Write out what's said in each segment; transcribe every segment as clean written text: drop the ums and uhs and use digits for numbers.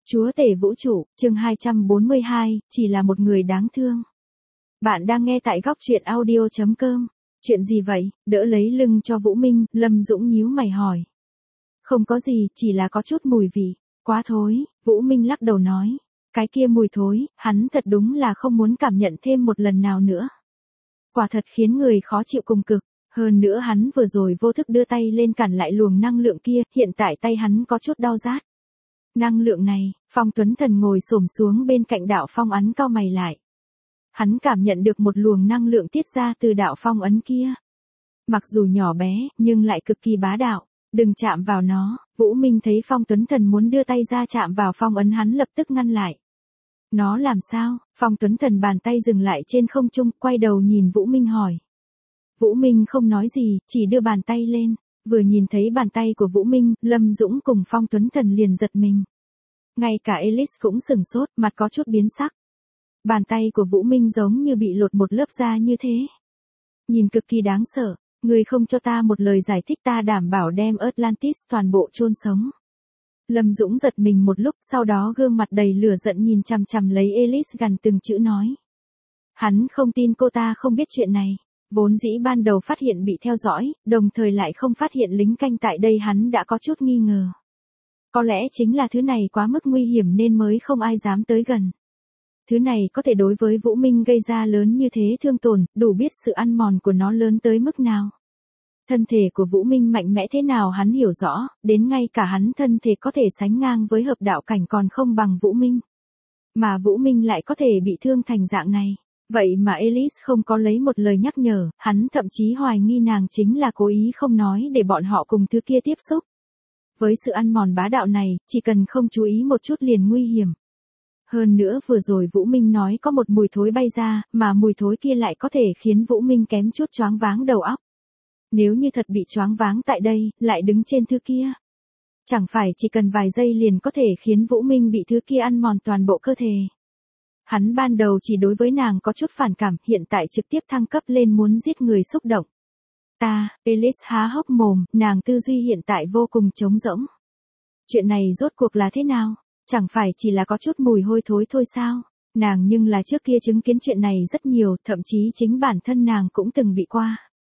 Chúa tể vũ trụ, chương 242, chỉ là một người đáng thương. Bạn đang nghe tại góc truyện audio.com. Chuyện gì vậy? Đỡ lấy lưng cho Vũ Minh, Lâm Dũng nhíu mày hỏi. Không có gì, chỉ là có chút mùi vị. Quá thối, Vũ Minh lắc đầu nói. Cái kia mùi thối, hắn thật đúng là không muốn cảm nhận thêm một lần nào nữa. Quả thật khiến người khó chịu cùng cực. Hơn nữa hắn vừa rồi vô thức đưa tay lên cản lại luồng năng lượng kia, hiện tại tay hắn có chút đau rát. Năng lượng này, Phong Tuấn Thần ngồi xổm xuống bên cạnh đạo phong ấn cau mày lại. Hắn cảm nhận được một luồng năng lượng tiết ra từ đạo phong ấn kia. Mặc dù nhỏ bé, nhưng lại cực kỳ bá đạo. Đừng chạm vào nó. Vũ Minh thấy Phong Tuấn Thần muốn đưa tay ra chạm vào phong ấn, hắn lập tức ngăn lại. Nó làm sao? Phong Tuấn Thần bàn tay dừng lại trên không trung, quay đầu nhìn Vũ Minh hỏi. Vũ Minh không nói gì, chỉ đưa bàn tay lên. Vừa nhìn thấy bàn tay của Vũ Minh, Lâm Dũng cùng Phong Tuấn Thần liền giật mình. Ngay cả Alice cũng sửng sốt, mặt có chút biến sắc. Bàn tay của Vũ Minh giống như bị lột một lớp da như thế. Nhìn cực kỳ đáng sợ. Người không cho ta một lời giải thích, ta đảm bảo đem Atlantis toàn bộ chôn sống. Lâm Dũng giật mình một lúc, sau đó gương mặt đầy lửa giận nhìn chằm chằm lấy Alice, gần từng chữ nói. Hắn không tin cô ta không biết chuyện này. Vốn dĩ ban đầu phát hiện bị theo dõi, đồng thời lại không phát hiện lính canh tại đây, hắn đã có chút nghi ngờ. Có lẽ chính là thứ này quá mức nguy hiểm nên mới không ai dám tới gần. Thứ này có thể đối với Vũ Minh gây ra lớn như thế thương tổn, đủ biết sự ăn mòn của nó lớn tới mức nào. Thân thể của Vũ Minh mạnh mẽ thế nào hắn hiểu rõ, đến ngay cả hắn thân thể có thể sánh ngang với hợp đạo cảnh còn không bằng Vũ Minh. Mà Vũ Minh lại có thể bị thương thành dạng này. Vậy mà Alice không có lấy một lời nhắc nhở, hắn thậm chí hoài nghi nàng chính là cố ý không nói để bọn họ cùng thứ kia tiếp xúc. Với sự ăn mòn bá đạo này, chỉ cần không chú ý một chút liền nguy hiểm. Hơn nữa vừa rồi Vũ Minh nói có một mùi thối bay ra, mà mùi thối kia lại có thể khiến Vũ Minh kém chút choáng váng đầu óc. Nếu như thật bị choáng váng tại đây, lại đứng trên thứ kia. Chẳng phải chỉ cần vài giây liền có thể khiến Vũ Minh bị thứ kia ăn mòn toàn bộ cơ thể. Hắn ban đầu chỉ đối với nàng có chút phản cảm, hiện tại trực tiếp thăng cấp lên muốn giết người xúc động. Alice há hốc mồm, nàng tư duy hiện tại vô cùng trống rỗng. Chuyện này rốt cuộc là thế nào? Chẳng phải chỉ là có chút mùi hôi thối thôi sao? Nàng nhưng là trước kia chứng kiến chuyện này rất nhiều, thậm chí chính bản thân nàng cũng từng bị qua.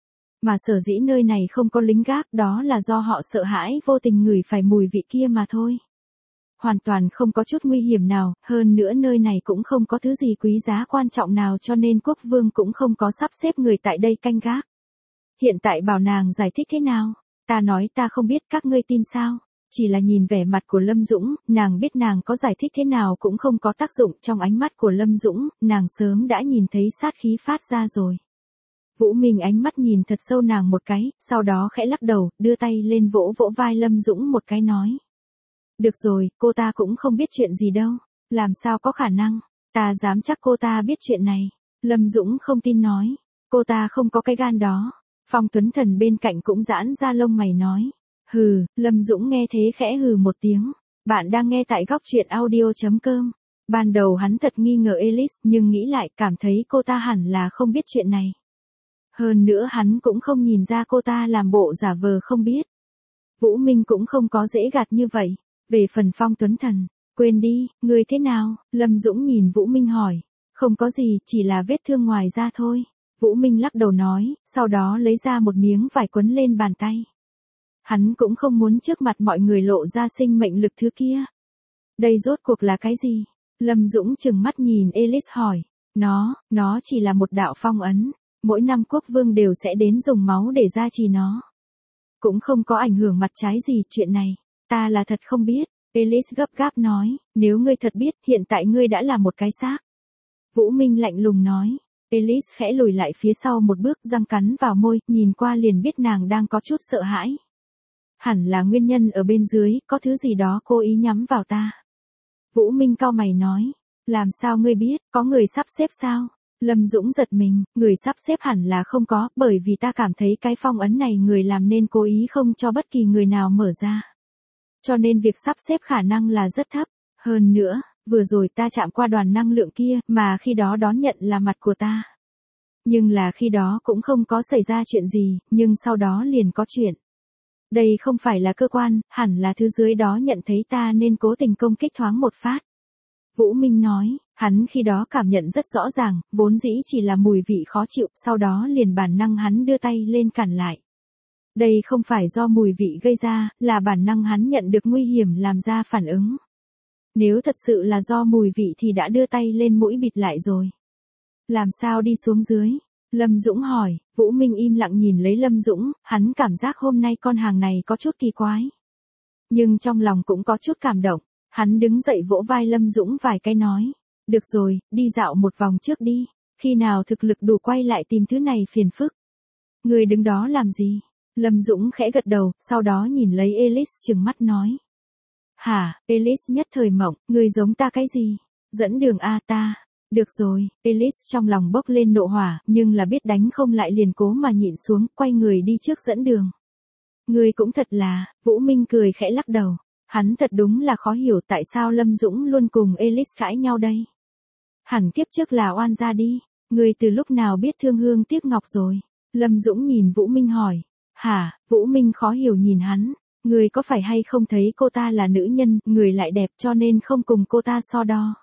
Mà sở dĩ nơi này không có lính gác, đó là do họ sợ hãi vô tình ngửi phải mùi vị kia mà thôi. Hoàn toàn không có chút nguy hiểm nào, hơn nữa nơi này cũng không có thứ gì quý giá quan trọng nào, cho nên quốc vương cũng không có sắp xếp người tại đây canh gác. Hiện tại bảo nàng giải thích thế nào? Ta nói ta không biết, các ngươi tin sao? Chỉ là nhìn vẻ mặt của Lâm Dũng, nàng biết nàng có giải thích thế nào cũng không có tác dụng. Trong ánh mắt của Lâm Dũng, nàng sớm đã nhìn thấy sát khí phát ra rồi. Vũ Minh ánh mắt nhìn thật sâu nàng một cái, sau đó khẽ lắc đầu, đưa tay lên vỗ vỗ vai Lâm Dũng một cái nói. Được rồi, cô ta cũng không biết chuyện gì đâu. Làm sao có khả năng? Ta dám chắc cô ta biết chuyện này. Lâm Dũng không tin nói. Cô ta không có cái gan đó. Phong Tuấn Thần bên cạnh cũng giãn ra lông mày nói. Hừ, Lâm Dũng nghe thế khẽ hừ một tiếng. Bạn đang nghe tại góc truyện audio.com. Ban đầu hắn thật nghi ngờ Alice, nhưng nghĩ lại cảm thấy cô ta hẳn là không biết chuyện này. Hơn nữa hắn cũng không nhìn ra cô ta làm bộ giả vờ không biết. Vũ Minh cũng không có dễ gạt như vậy. Về phần Phong Tuấn Thần, quên đi, người thế nào? Lâm Dũng nhìn Vũ Minh hỏi. Không có gì, chỉ là vết thương ngoài da thôi. Vũ Minh lắc đầu nói, sau đó lấy ra một miếng vải quấn lên bàn tay. Hắn cũng không muốn trước mặt mọi người lộ ra sinh mệnh lực thứ kia. Đây rốt cuộc là cái gì? Lâm Dũng trừng mắt nhìn Alice hỏi. Nó chỉ là một đạo phong ấn. Mỗi năm quốc vương đều sẽ đến dùng máu để gia trì nó. Cũng không có ảnh hưởng mặt trái gì, chuyện này. Ta là thật không biết. Alice gấp gáp nói, nếu ngươi thật biết, hiện tại ngươi đã là một cái xác. Vũ Minh lạnh lùng nói. Alice khẽ lùi lại phía sau một bước, răng cắn vào môi, nhìn qua liền biết nàng đang có chút sợ hãi. Hẳn là nguyên nhân ở bên dưới, có thứ gì đó cố ý nhắm vào ta. Vũ Minh cau mày nói, làm sao ngươi biết, có người sắp xếp sao? Lâm Dũng giật mình, người sắp xếp hẳn là không có, bởi vì ta cảm thấy cái phong ấn này người làm nên cố ý không cho bất kỳ người nào mở ra. Cho nên việc sắp xếp khả năng là rất thấp. Hơn nữa, vừa rồi ta chạm qua đoàn năng lượng kia, mà khi đó đón nhận là mặt của ta. Nhưng là khi đó cũng không có xảy ra chuyện gì, nhưng sau đó liền có chuyện. Đây không phải là cơ quan, hẳn là thứ dưới đó nhận thấy ta nên cố tình công kích thoáng một phát. Vũ Minh nói, hắn khi đó cảm nhận rất rõ ràng, vốn dĩ chỉ là mùi vị khó chịu, sau đó liền bản năng hắn đưa tay lên cản lại. Đây không phải do mùi vị gây ra, là bản năng hắn nhận được nguy hiểm làm ra phản ứng. Nếu thật sự là do mùi vị thì đã đưa tay lên mũi bịt lại rồi. Làm sao đi xuống dưới? Lâm Dũng hỏi. Vũ Minh im lặng nhìn lấy Lâm Dũng, hắn cảm giác hôm nay con hàng này có chút kỳ quái. Nhưng trong lòng cũng có chút cảm động. Hắn đứng dậy vỗ vai Lâm Dũng vài cái nói. Được rồi, đi dạo một vòng trước đi. Khi nào thực lực đủ quay lại tìm thứ này phiền phức. Người đứng đó làm gì? Lâm Dũng khẽ gật đầu, sau đó nhìn lấy Ellis trừng mắt nói. Hả? Ellis nhất thời mộng, người giống ta cái gì? Dẫn đường a ta. Được rồi, Ellis trong lòng bốc lên nộ hỏa, nhưng là biết đánh không lại liền cố mà nhịn xuống, quay người đi trước dẫn đường. Người cũng thật là, Vũ Minh cười khẽ lắc đầu. Hắn thật đúng là khó hiểu tại sao Lâm Dũng luôn cùng Ellis cãi nhau đây. Hẳn kiếp trước là oan gia đi, người từ lúc nào biết thương hương tiếc ngọc rồi. Lâm Dũng nhìn Vũ Minh hỏi. Hả? Vũ Minh khó hiểu nhìn hắn. Người có phải hay không thấy cô ta là nữ nhân, người lại đẹp cho nên không cùng cô ta so đo.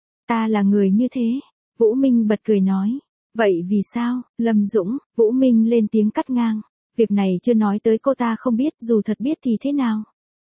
Ta là người như thế. Vũ Minh bật cười nói. Vậy vì sao? Lâm Dũng, Vũ Minh lên tiếng cắt ngang. Việc này chưa nói tới cô ta không biết, dù thật biết thì thế nào?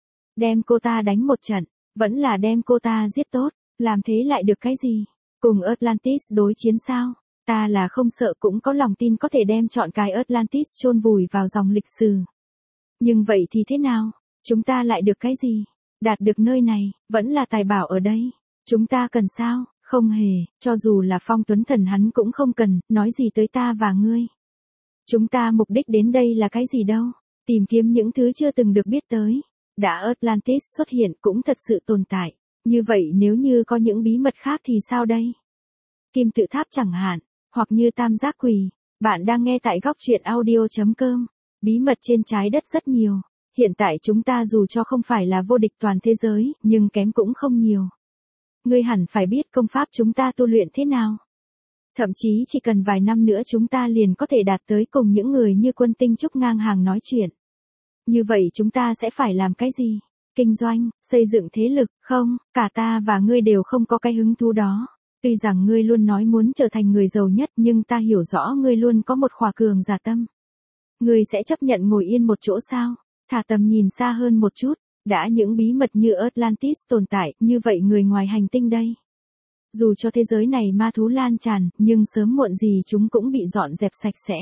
Đem cô ta đánh một trận, vẫn là đem cô ta giết tốt, làm thế lại được cái gì? Cùng Atlantis đối chiến sao? Ta là không sợ cũng có lòng tin có thể đem chọn cái Atlantis chôn vùi vào dòng lịch sử. Nhưng vậy thì thế nào? Chúng ta lại được cái gì? Đạt được nơi này, vẫn là tài bảo ở đây. Chúng ta cần sao? Không hề, cho dù là Phong Tuấn Thần hắn cũng không cần, nói gì tới ta và ngươi. Chúng ta mục đích đến đây là cái gì đâu? Tìm kiếm những thứ chưa từng được biết tới. Đã Atlantis xuất hiện cũng thật sự tồn tại. Như vậy nếu như có những bí mật khác thì sao đây? Kim tự tháp chẳng hạn, hoặc như tam giác quỳ. Bạn đang nghe tại góc truyện audio.com. Bí mật trên trái đất rất nhiều. Hiện tại chúng ta dù cho không phải là vô địch toàn thế giới, nhưng kém cũng không nhiều. Ngươi hẳn phải biết công pháp chúng ta tu luyện thế nào. Thậm chí chỉ cần vài năm nữa chúng ta liền có thể đạt tới cùng những người như Quân Tinh Trúc ngang hàng nói chuyện. Như vậy chúng ta sẽ phải làm cái gì? Kinh doanh, xây dựng thế lực, không, cả ta và ngươi đều không có cái hứng thú đó. Tuy rằng ngươi luôn nói muốn trở thành người giàu nhất nhưng ta hiểu rõ ngươi luôn có một khỏa cường giả tâm. Ngươi sẽ chấp nhận ngồi yên một chỗ sao? Thả tầm nhìn xa hơn một chút. Đã những bí mật như Atlantis tồn tại, như vậy người ngoài hành tinh đây. Dù cho thế giới này ma thú lan tràn, nhưng sớm muộn gì chúng cũng bị dọn dẹp sạch sẽ.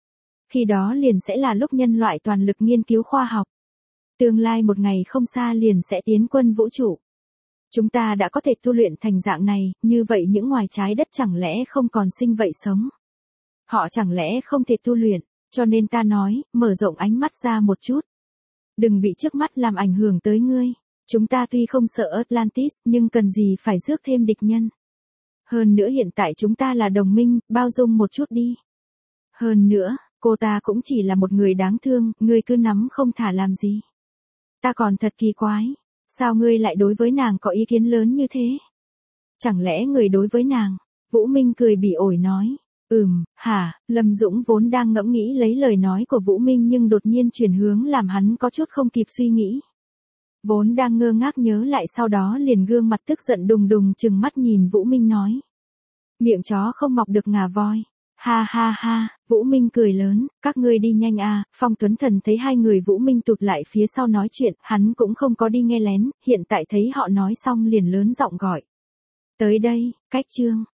Khi đó liền sẽ là lúc nhân loại toàn lực nghiên cứu khoa học. Tương lai một ngày không xa liền sẽ tiến quân vũ trụ. Chúng ta đã có thể tu luyện thành dạng này, như vậy những ngoài trái đất chẳng lẽ không còn sinh vậy sống? Họ chẳng lẽ không thể tu luyện, cho nên ta nói, mở rộng ánh mắt ra một chút. Đừng bị trước mắt làm ảnh hưởng tới ngươi. Chúng ta tuy không sợ Atlantis, nhưng cần gì phải rước thêm địch nhân. Hơn nữa hiện tại chúng ta là đồng minh, bao dung một chút đi. Hơn nữa, cô ta cũng chỉ là một người đáng thương, ngươi cứ nắm không thả làm gì. Ta còn thật kỳ quái. Sao ngươi lại đối với nàng có ý kiến lớn như thế? Chẳng lẽ người đối với nàng? Vũ Minh cười bỉ ổi nói. Hả? Lâm Dũng vốn đang ngẫm nghĩ lấy lời nói của Vũ Minh nhưng đột nhiên chuyển hướng làm hắn có chút không kịp suy nghĩ. Vốn đang ngơ ngác nhớ lại sau đó liền gương mặt tức giận đùng đùng trừng mắt nhìn Vũ Minh nói. Miệng chó không mọc được ngà voi. Ha ha ha, Vũ Minh cười lớn, các ngươi đi nhanh à. Phong Tuấn Thần thấy hai người Vũ Minh tụt lại phía sau nói chuyện, hắn cũng không có đi nghe lén, hiện tại thấy họ nói xong liền lớn giọng gọi. Tới đây, cách chương.